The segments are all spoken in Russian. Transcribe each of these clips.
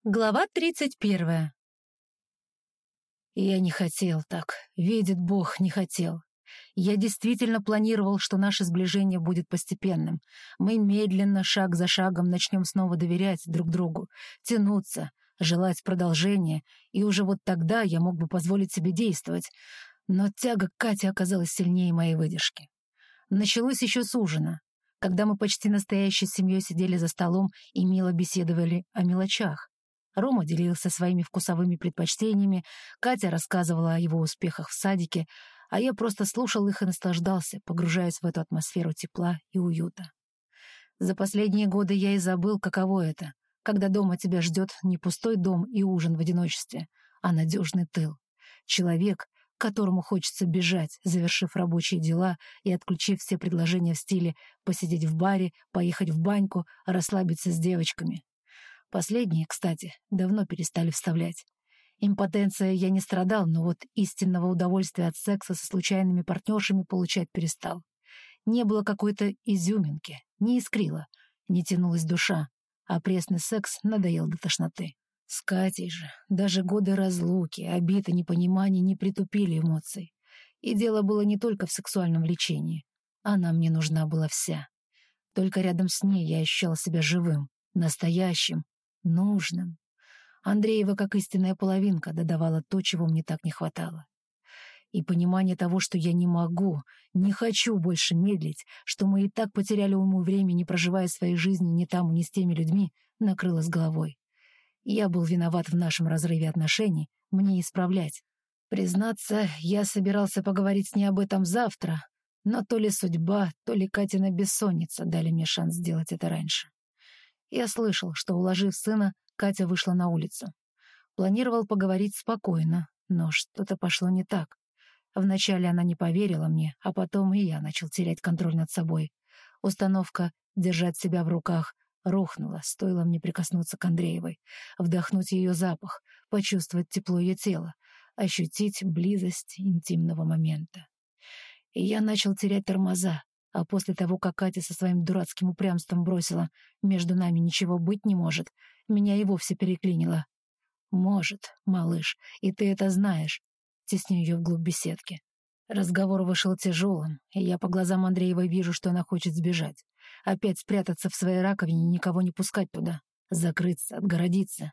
Глава 31. Я не хотел так. Видит Бог, не хотел. Я действительно планировал, что наше сближение будет постепенным. Мы медленно, шаг за шагом, начнем снова доверять друг другу, тянуться, желать продолжения, и уже вот тогда я мог бы позволить себе действовать. Но тяга к Кате оказалась сильнее моей выдержки. Началось еще с ужина, когда мы почти настоящей семьей сидели за столом и мило беседовали о мелочах. Рома делился своими вкусовыми предпочтениями, Катя рассказывала о его успехах в садике, а я просто слушал их и наслаждался, погружаясь в эту атмосферу тепла и уюта. За последние годы я и забыл, каково это, когда дома тебя ждет не пустой дом и ужин в одиночестве, а надежный тыл. Человек, к которому хочется бежать, завершив рабочие дела и отключив все предложения в стиле посидеть в баре, поехать в баньку, расслабиться с девочками. Последние, кстати, давно перестали вставлять. Импотенция я не страдал, но вот истинного удовольствия от секса со случайными партнершами получать перестал. Не было какой-то изюминки, не искрило, не тянулась душа, а пресный секс надоел до тошноты. С Катей же даже годы разлуки, обид и непонимания не притупили эмоций. И дело было не только в сексуальном влечении. Она мне нужна была вся. Только рядом с ней я ощущал себя живым, настоящим, нужным. Андреева, как истинная половинка, додавала то, чего мне так не хватало. И понимание того, что я не могу, не хочу больше медлить, что мы и так потеряли уйму времени, проживая свои жизни не там и не с теми людьми, накрыло с головой. Я был виноват в нашем разрыве отношений, мне исправлять. Признаться, я собирался поговорить с ней об этом завтра, но то ли судьба, то ли Катина бессонница дали мне шанс сделать это раньше. Я слышал, что, уложив сына, Катя вышла на улицу. Планировал поговорить спокойно, но что-то пошло не так. Вначале она не поверила мне, а потом и я начал терять контроль над собой. Установка «держать себя в руках» рухнула, стоило мне прикоснуться к Андреевой, вдохнуть ее запах, почувствовать тепло ее тела, ощутить близость интимного момента. И я начал терять тормоза, а после того, как Катя со своим дурацким упрямством бросила «между нами ничего быть не может», меня и вовсе переклинило. «Может, малыш, и ты это знаешь», — тесню ее вглубь беседки. Разговор вышел тяжелым, и я по глазам Андреевой вижу, что она хочет сбежать. Опять спрятаться в своей раковине и никого не пускать туда. Закрыться, отгородиться.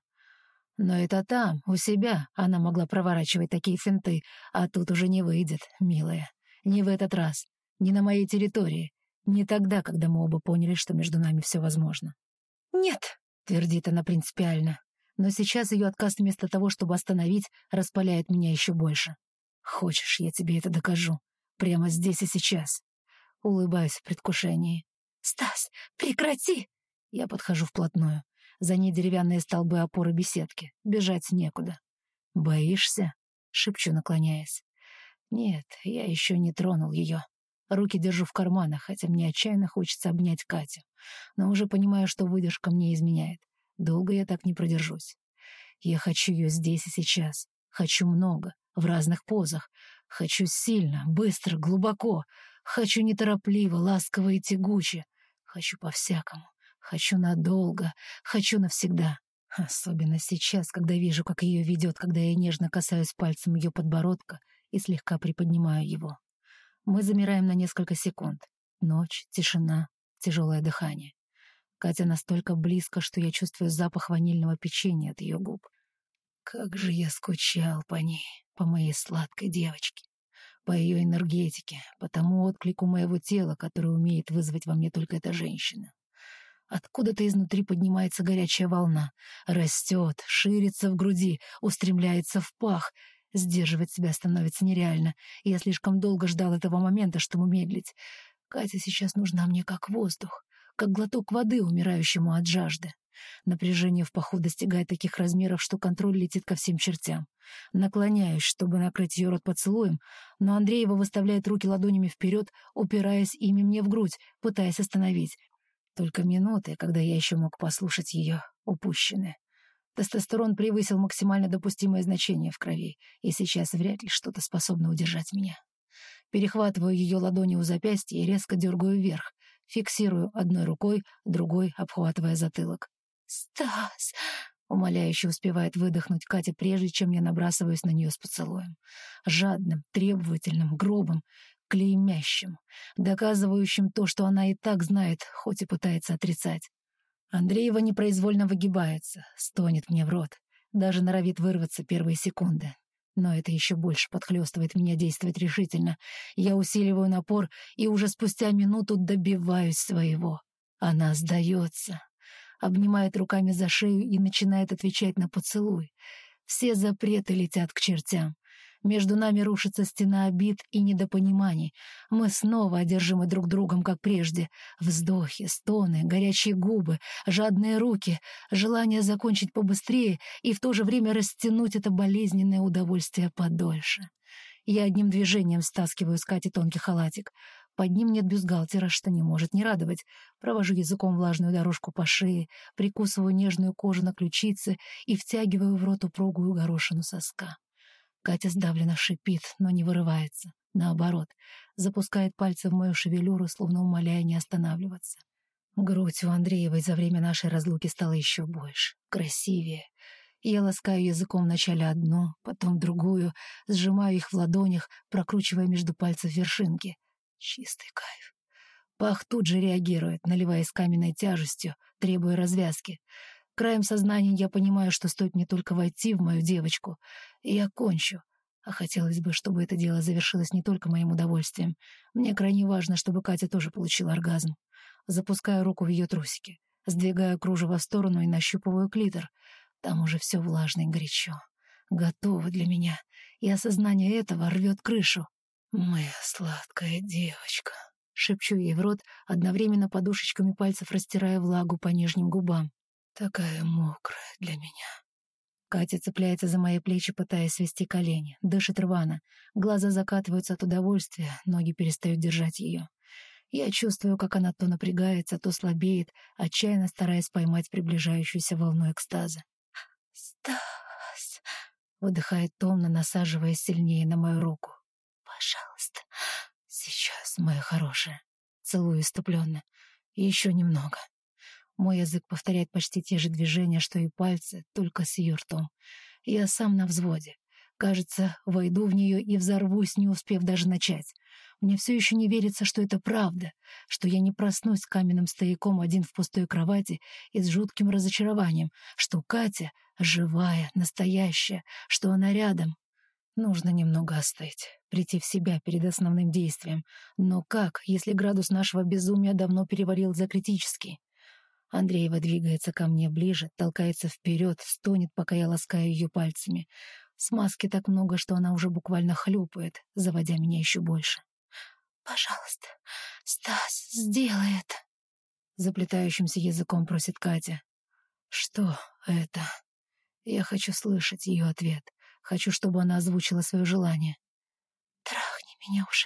Но это там, у себя, она могла проворачивать такие финты, а тут уже не выйдет, милая. Не в этот раз. Не на моей территории. Не тогда, когда мы оба поняли, что между нами все возможно. «Нет», — твердит она принципиально. Но сейчас ее отказ вместо того, чтобы остановить, распаляет меня еще больше. «Хочешь, я тебе это докажу? Прямо здесь и сейчас». Улыбаюсь в предвкушении. «Стас, прекрати!» Я подхожу вплотную. За ней деревянные столбы опоры беседки. Бежать некуда. «Боишься?» — шепчу, наклоняясь. Нет, я еще не тронул ее. Руки держу в карманах, хотя мне отчаянно хочется обнять Катю. Но уже понимаю, что выдержка мне изменяет. Долго я так не продержусь. Я хочу ее здесь и сейчас. Хочу много, в разных позах. Хочу сильно, быстро, глубоко. Хочу неторопливо, ласково и тягуче. Хочу по-всякому. Хочу надолго. Хочу навсегда. Особенно сейчас, когда вижу, как ее ведет, когда я нежно касаюсь пальцем ее подбородка и слегка приподнимаю его. Мы замираем на несколько секунд. Ночь, тишина, тяжелое дыхание. Катя настолько близко, что я чувствую запах ванильного печенья от ее губ. Как же я скучал по ней, по моей сладкой девочке, по ее энергетике, по тому отклику моего тела, который умеет вызвать во мне только эта женщина. Откуда-то изнутри поднимается горячая волна, растет, ширится в груди, устремляется в пах. Сдерживать себя становится нереально, и я слишком долго ждал этого момента, чтобы медлить. Катя сейчас нужна мне как воздух, как глоток воды умирающему от жажды. Напряжение в паху достигает таких размеров, что контроль летит ко всем чертям. Наклоняюсь, чтобы накрыть ее рот поцелуем, но Андреева выставляет руки ладонями вперед, упираясь ими мне в грудь, пытаясь остановить. Только минуты, когда я еще мог послушать ее, упущены. Тестостерон превысил максимально допустимое значение в крови, и сейчас вряд ли что-то способно удержать меня. Перехватываю ее ладони у запястья и резко дергаю вверх, фиксирую одной рукой, другой обхватывая затылок. «Стас!» — Умоляюще успевает выдохнуть Катя, прежде чем я набрасываюсь на нее с поцелуем. Жадным, требовательным, грубым, клеймящим, доказывающим то, что она и так знает, хоть и пытается отрицать. Андреева непроизвольно выгибается, стонет мне в рот, даже норовит вырваться первые секунды. Но это еще больше подхлестывает меня действовать решительно. Я усиливаю напор и уже спустя минуту добиваюсь своего. Она сдается, обнимает руками за шею и начинает отвечать на поцелуй. Все запреты летят к чертям. Между нами рушится стена обид и недопониманий. Мы снова одержимы друг другом, как прежде. Вздохи, стоны, горячие губы, жадные руки, желание закончить побыстрее и в то же время растянуть это болезненное удовольствие подольше. Я одним движением стаскиваю с Кати тонкий халатик. Под ним нет бюстгальтера, что не может не радовать. Провожу языком влажную дорожку по шее, прикусываю нежную кожу на ключице и втягиваю в рот упругую горошину соска. Катя сдавленно шипит, но не вырывается. Наоборот, запускает пальцы в мою шевелюру, словно умоляя не останавливаться. Грудь у Андреевой за время нашей разлуки стала еще больше, красивее. Я ласкаю языком вначале одну, потом другую, сжимаю их в ладонях, прокручивая между пальцев вершинки. Чистый кайф. Пах тут же реагирует, наливаясь каменной тяжестью, требуя развязки. Краем сознания я понимаю, что стоит мне только войти в мою девочку, и я кончу. А хотелось бы, чтобы это дело завершилось не только моим удовольствием. Мне крайне важно, чтобы Катя тоже получила оргазм. Запускаю руку в ее трусики, сдвигаю кружево в сторону и нащупываю клитор. Там уже все влажно и горячо. Готово для меня, и осознание этого рвет крышу. «Моя сладкая девочка», — шепчу ей в рот, одновременно подушечками пальцев растирая влагу по нижним губам. «Такая мокрая для меня». Катя цепляется за мои плечи, пытаясь свести колени. Дышит рвано. Глаза закатываются от удовольствия, ноги перестают держать ее. Я чувствую, как она то напрягается, то слабеет, отчаянно стараясь поймать приближающуюся волну экстаза. «Стас!» — выдыхает томно, насаживаясь сильнее на мою руку. «Пожалуйста, сейчас, моя хорошая». Целую иступленно. Еще немного. Мой язык повторяет почти те же движения, что и пальцы, только с ее ртом. Я сам на взводе. Кажется, войду в нее и взорвусь, не успев даже начать. Мне все еще не верится, что это правда, что я не проснусь с каменным стояком один в пустой кровати и с жутким разочарованием, что Катя живая, настоящая, что она рядом. Нужно немного остыть, прийти в себя перед основным действием. Но как, если градус нашего безумия давно перевалил за критический? Андреева двигается ко мне ближе, толкается вперед, стонет, пока я ласкаю ее пальцами. Смазки так много, что она уже буквально хлюпает, заводя меня еще больше. «Пожалуйста, Стас, сделай это!» Заплетающимся языком просит Катя. «Что это?» Я хочу слышать ее ответ. Хочу, чтобы она озвучила свое желание. «Трахни меня уже!»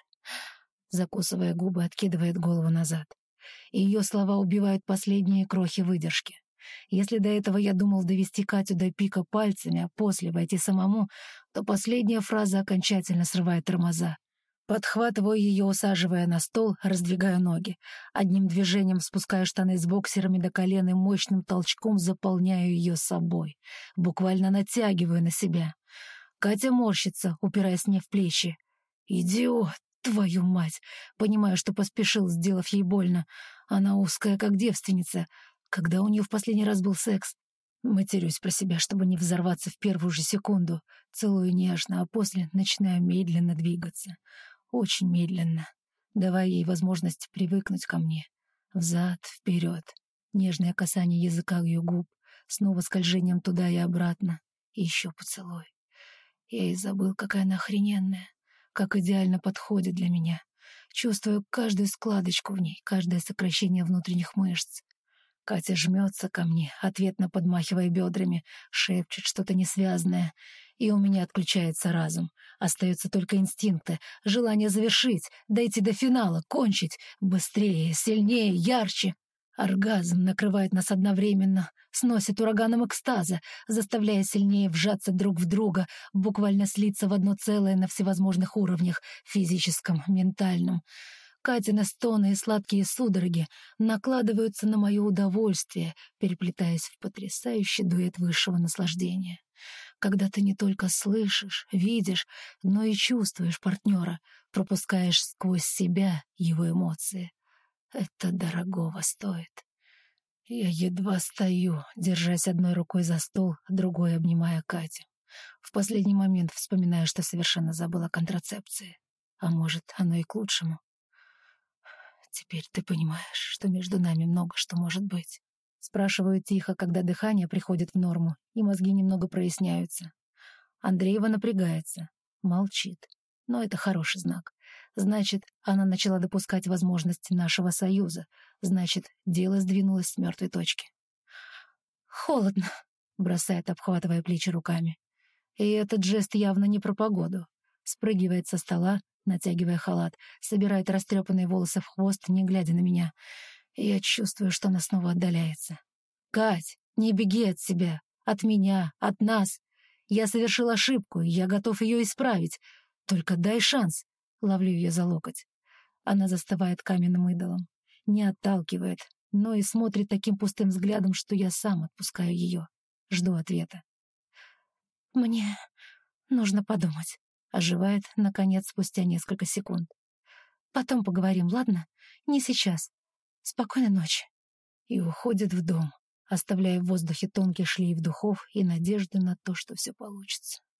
Закусывая губы, откидывает голову назад. И ее слова убивают последние крохи выдержки. Если до этого я думал довести Катю до пика пальцами, а после войти самому, то последняя фраза окончательно срывает тормоза. Подхватываю ее, усаживая на стол, раздвигаю ноги. Одним движением спускаю штаны с боксерами до колен и мощным толчком заполняю ее собой. Буквально натягиваю на себя. Катя морщится, упираясь мне в плечи. «Идиот! Твою мать!» Понимаю, что поспешил, сделав ей больно. Она узкая, как девственница. Когда у нее в последний раз был секс? Матерюсь про себя, чтобы не взорваться в первую же секунду. Целую нежно, а после начинаю медленно двигаться. Очень медленно. Давая ей возможность привыкнуть ко мне. Взад, вперед. Нежное касание языка ее губ. Снова скольжением туда и обратно. И еще поцелуй. Я и забыл, какая она охрененная. Как идеально подходит для меня. Чувствую каждую складочку в ней, каждое сокращение внутренних мышц. Катя жмется ко мне, ответно подмахивая бедрами, шепчет что-то несвязное. И у меня отключается разум. Остаются только инстинкты, желание завершить, дойти до финала, кончить. Быстрее, сильнее, ярче. Оргазм накрывает нас одновременно, сносит ураганом экстаза, заставляя сильнее вжаться друг в друга, буквально слиться в одно целое на всевозможных уровнях — физическом, ментальном. Катины стоны и сладкие судороги накладываются на мое удовольствие, переплетаясь в потрясающий дуэт высшего наслаждения. Когда ты не только слышишь, видишь, но и чувствуешь партнера, пропускаешь сквозь себя его эмоции. Это дорогого стоит. Я едва стою, держась одной рукой за стол, другой обнимая Катю. В последний момент вспоминаю, что совершенно забыла о контрацепции. А может, оно и к лучшему. Теперь ты понимаешь, что между нами много что может быть. Спрашиваю тихо, когда дыхание приходит в норму, и мозги немного проясняются. Андреева напрягается, молчит. Но это хороший знак. Значит, она начала допускать возможности нашего союза. Значит, дело сдвинулось с мертвой точки. «Холодно», — бросает, обхватывая плечи руками. И этот жест явно не про погоду. Спрыгивает со стола, натягивая халат, собирает растрепанные волосы в хвост, не глядя на меня. И я чувствую, что она снова отдаляется. «Кать, не беги от себя, от меня, от нас. Я совершил ошибку, и я готов ее исправить. Только дай шанс». Ловлю ее за локоть. Она застывает каменным идолом. Не отталкивает, но и смотрит таким пустым взглядом, что я сам отпускаю ее. Жду ответа. «Мне нужно подумать», — оживает, наконец, спустя несколько секунд. «Потом поговорим, ладно? Не сейчас. Спокойной ночи». И уходит в дом, оставляя в воздухе тонкий шлейф духов и надежду на то, что все получится.